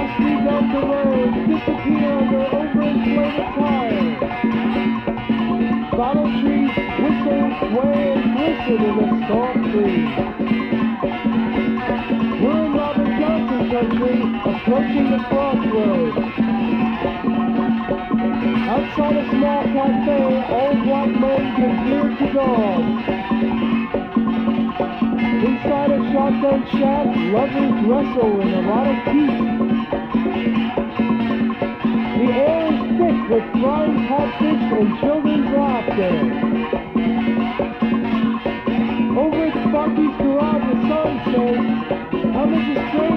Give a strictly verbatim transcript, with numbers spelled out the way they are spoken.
Dusty Delta roads disappear under overinflated tires. Bottle trees whistle, sway, and glisten in the storm breeze. We're in Robert Johnson country, approaching the crossroads. Outside a small cafe, old white men give beer to dogs. Inside a shotgun shack, lovers wrestle in erotic heat. The air is thick with frying catfish and children's laughter. Over at Sparky's garage, the sun says, "Come as a stranger."